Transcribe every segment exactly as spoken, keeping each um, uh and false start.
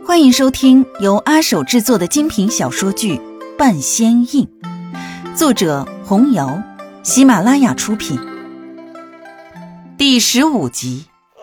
欢迎收听由阿手制作的精品小说剧《半仙印》，作者红瑶，喜马拉雅出品。第十五集。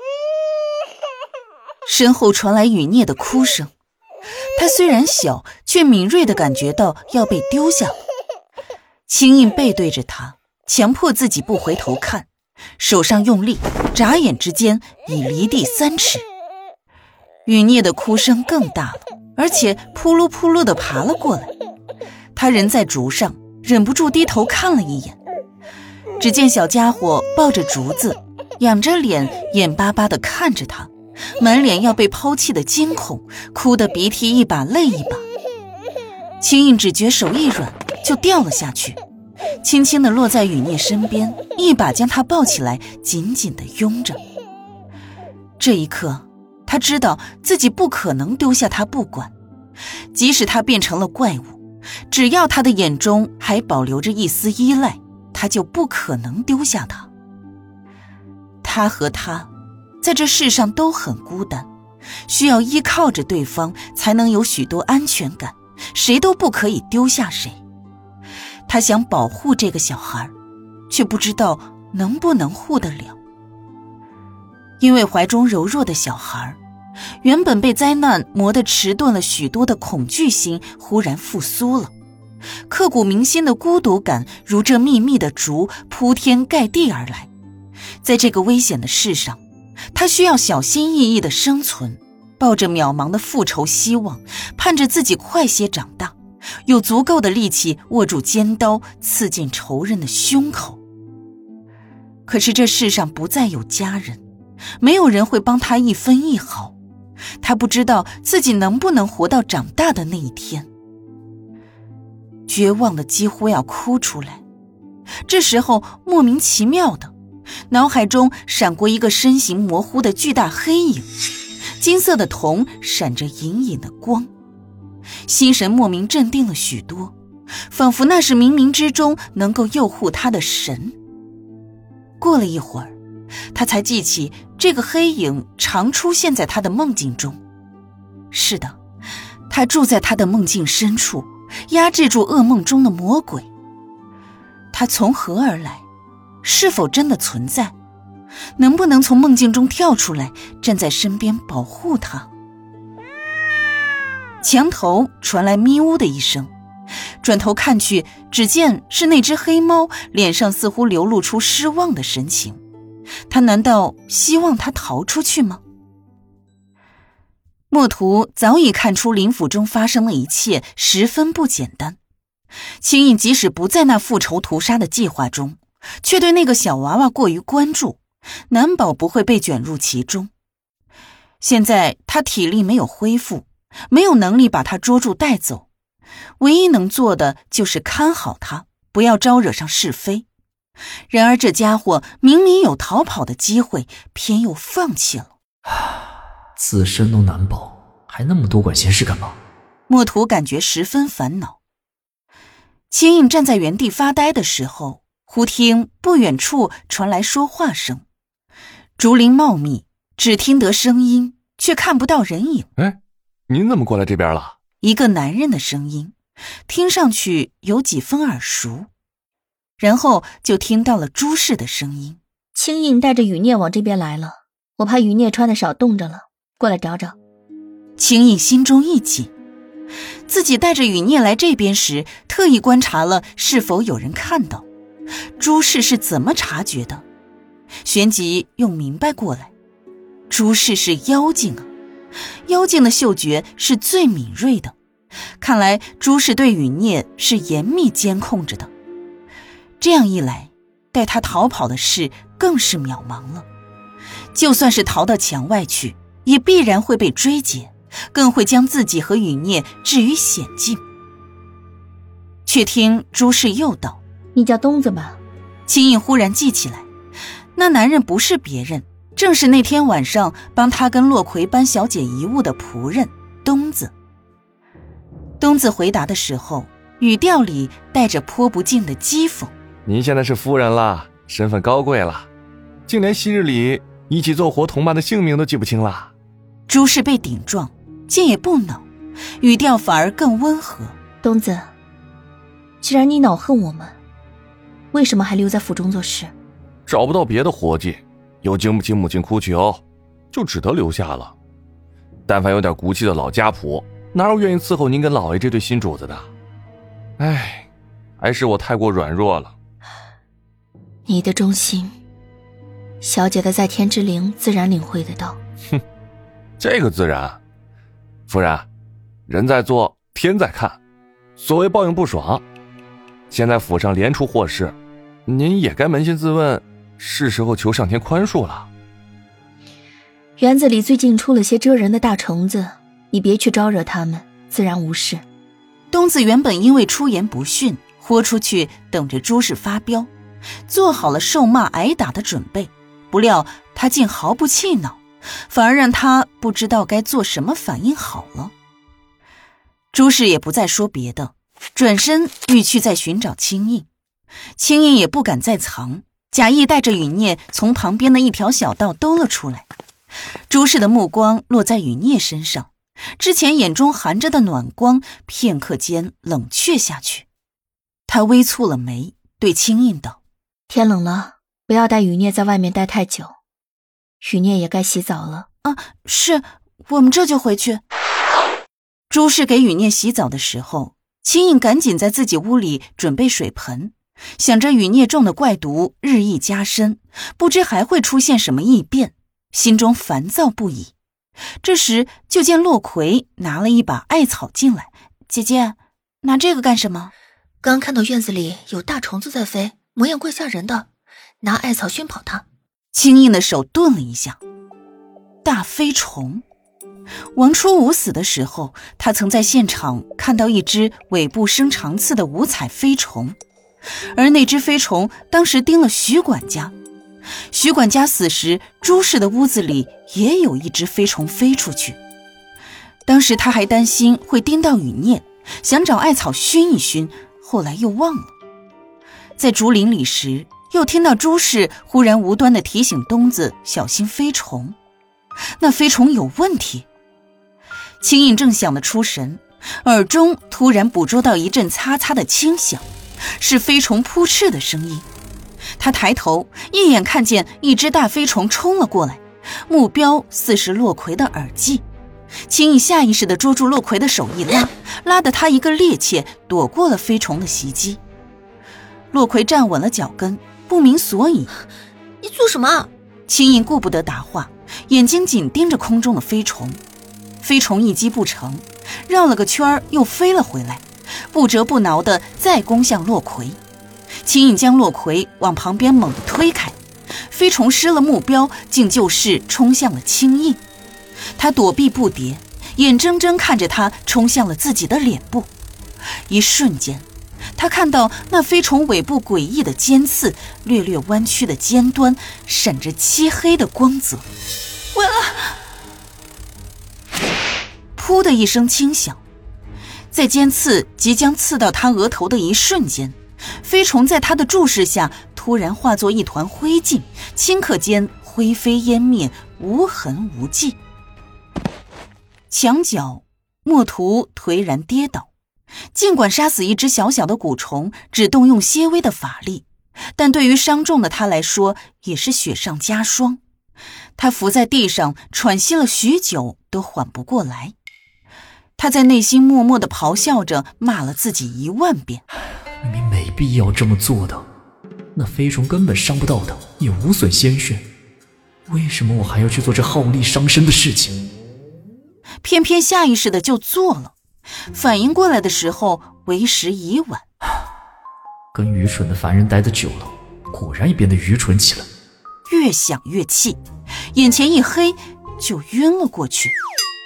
身后传来雨孽的哭声，他虽然小，却敏锐地感觉到要被丢下了。青印背对着他，强迫自己不回头看，手上用力，眨眼之间已离地三尺。雨孽的哭声更大了，而且扑噜扑噜地爬了过来。他人在竹上，忍不住低头看了一眼，只见小家伙抱着竹子，仰着脸，眼巴巴地看着他，满脸要被抛弃的惊恐，哭得鼻涕一把泪一把。青印只觉手一软，就掉了下去，轻轻地落在雨孽身边，一把将他抱起来，紧紧地拥着。这一刻，他知道自己不可能丢下他不管，即使他变成了怪物，只要他的眼中还保留着一丝依赖，他就不可能丢下他。他和他在这世上都很孤单，需要依靠着对方才能有许多安全感，谁都不可以丢下谁。他想保护这个小孩，却不知道能不能护得了。因为怀中柔弱的小孩，原本被灾难磨得迟钝了许多的恐惧心忽然复苏了，刻骨铭心的孤独感如这密密的竹铺天盖地而来。在这个危险的世上，他需要小心翼翼的生存，抱着渺茫的复仇希望，盼着自己快些长大，有足够的力气握住尖刀，刺进仇人的胸口。可是这世上不再有家人，没有人会帮他一分一毫，他不知道自己能不能活到长大的那一天。绝望的几乎要哭出来。这时候莫名其妙的，脑海中闪过一个身形模糊的巨大黑影，金色的瞳闪着隐隐的光，心神莫名镇定了许多，仿佛那是冥冥之中能够诱护他的神。过了一会儿，他才记起这个黑影常出现在他的梦境中。是的，他住在他的梦境深处，压制住噩梦中的魔鬼。他从何而来？是否真的存在？能不能从梦境中跳出来，站在身边保护他？墙头传来咪呜的一声，转头看去，只见是那只黑猫，脸上似乎流露出失望的神情。他难道希望他逃出去吗？墨图早已看出林府中发生的一切十分不简单，青印即使不在那复仇屠杀的计划中，却对那个小娃娃过于关注，难保不会被卷入其中。现在他体力没有恢复，没有能力把他捉住带走，唯一能做的就是看好他，不要招惹上是非。然而这家伙明明有逃跑的机会，偏又放弃了。 自身都难保，还那么多管闲事干嘛？ 墨图感觉十分烦恼。青印站在原地发呆的时候，忽听不远处传来说话声，竹林茂密，只听得声音，却看不到人影。 哎，您怎么过来这边了？ 一个男人的声音，听上去有几分耳熟。然后就听到了朱氏的声音： 青印带着雨孽往这边来了，我怕雨孽穿的少冻着了，过来找找。 青印心中一紧，自己带着雨孽来这边时，特意观察了是否有人看到，朱氏是怎么察觉的？旋即又明白过来，朱氏是妖精啊，妖精的嗅觉是最敏锐的，看来朱氏对雨孽是严密监控着的。这样一来，带他逃跑的事更是渺茫了。就算是逃到墙外去，也必然会被追截，更会将自己和雨孽置于险境。却听朱氏又道： 你叫东子吧。 青印忽然记起来，那男人不是别人，正是那天晚上帮他跟洛葵搬小姐遗物的仆人东子。东子回答的时候，语调里带着颇不尽的讥讽： 您现在是夫人了，身份高贵了，竟连昔日里一起做活同伴的姓名都记不清了。 朱氏被顶撞， 竟也不恼，语调反而更温和。 东子，既然你恼恨我们，为什么还留在府中做事？ 找不到别的活计，又经不起母亲哭求，就只得留下了。但凡有点骨气的老家仆，哪有愿意伺候您跟老爷这对新主子的？唉，还是我太过软弱了。 你的忠心，小姐的在天之灵自然领会得到。 哼，这个自然。夫人，人在做，天在看，所谓报应不爽。现在府上连出祸事，您也该扪心自问，是时候求上天宽恕了。 园子里最近出了些蜇人的大虫子，你别去招惹他们，自然无事。 东子原本因为出言不逊，豁出去等着朱氏发飙，做好了受骂挨打的准备，不料他竟毫不气恼，反而让他不知道该做什么反应好了。朱氏也不再说别的，转身欲去再寻找青印。青印也不敢再藏，假意带着雨孽从旁边的一条小道兜了出来。朱氏的目光落在雨孽身上，之前眼中含着的暖光片刻间冷却下去。他微蹙了眉，对青印道： 天冷了，不要带雨孽在外面待太久，雨孽也该洗澡了。 啊，是，我们这就回去。朱氏给雨孽洗澡的时候，青印赶紧在自己屋里准备水盆，想着雨孽中的怪毒日益加深，不知还会出现什么异变，心中烦躁不已。这时就见洛葵拿了一把艾草进来。姐姐，拿这个干什么？ 刚看到院子里有大虫子在飞，模样怪吓人的，拿艾草熏跑它。 青印的手顿了一下，大飞虫。王初无死的时候，他曾在现场看到一只尾部生长刺的五彩飞虫，而那只飞虫当时叮了徐管家。徐管家死时，朱氏的屋子里也有一只飞虫飞出去。当时他还担心会叮到雨孽，想找艾草熏一熏，后来又忘了。在竹林里时，又听到朱氏忽然无端地提醒东子小心飞虫，那飞虫有问题。青印正想得出神，耳中突然捕捉到一阵擦擦的轻响，是飞虫扑翅的声音。他抬头一眼看见一只大飞虫冲了过来，目标似是洛葵的耳际。青印下意识地捉住洛葵的手一拉，拉得他一个趔趄，躲过了飞虫的袭击。洛葵站稳了脚跟，不明所以。 你做什么？ 青印顾不得答话，眼睛紧盯着空中的飞虫。飞虫一击不成，绕了个圈又飞了回来，不折不挠地再攻向洛葵。青印将洛葵往旁边猛地推开，飞虫失了目标，竟就是冲向了青印。他躲避不迭，眼睁睁看着他冲向了自己的脸部。一瞬间，他看到那飞虫尾部诡异的尖刺，略略弯曲的尖端闪着漆黑的光泽。我噗的一声轻响，在尖刺即将刺到他额头的一瞬间，飞虫在他的注视下突然化作一团灰烬，顷刻间灰飞烟灭，无痕无迹。墙角墨图颓然跌倒，尽管杀死一只小小的蛊虫只动用些微的法力，但对于伤重的他来说也是雪上加霜。他伏在地上喘息了许久都缓不过来，他在内心默默地咆哮着骂了自己一万遍。 明明没必要这么做的，那飞虫根本伤不到的，也无损鲜血，为什么我还要去做这耗力伤身的事情？ 偏偏下意识的就做了，反应过来的时候为时已晚。 跟愚蠢的凡人待得久了，果然也变得愚蠢起来。 越想越气，眼前一黑，就晕了过去。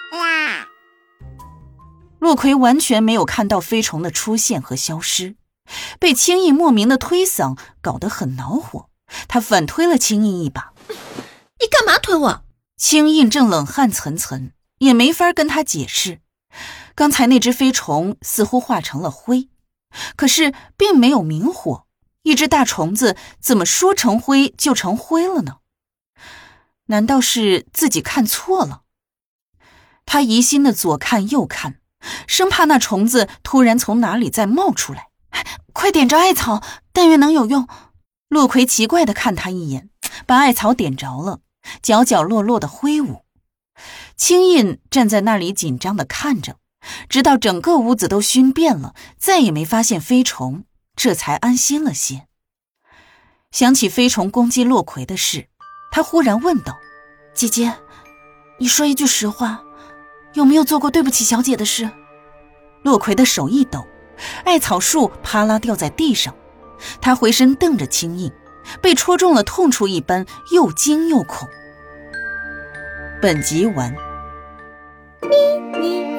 洛葵完全没有看到飞虫的出现和消失，被青印莫名的推搡搞得很恼火，他反推了青印一把。 你干嘛推我？ 青印正冷汗涔涔，也没法跟他解释。刚才那只飞虫似乎化成了灰，可是并没有明火，一只大虫子怎么说成灰就成灰了呢？难道是自己看错了？ 他疑心的左看右看，生怕那虫子突然从哪里再冒出来。快点着艾草，但愿能有用。洛葵奇怪地看他一眼，把艾草点着了，角角落落的挥舞。青印站在那里紧张地看着，直到整个屋子都熏遍了，再也没发现飞虫，这才安心了些。想起飞虫攻击洛葵的事，他忽然问道：姐姐，你说一句实话，有没有做过对不起小姐的事？洛葵的手一抖，艾草树啪啦掉在地上，他回身瞪着青印，被戳中了痛处一般，又惊又恐。本集完。 咪咪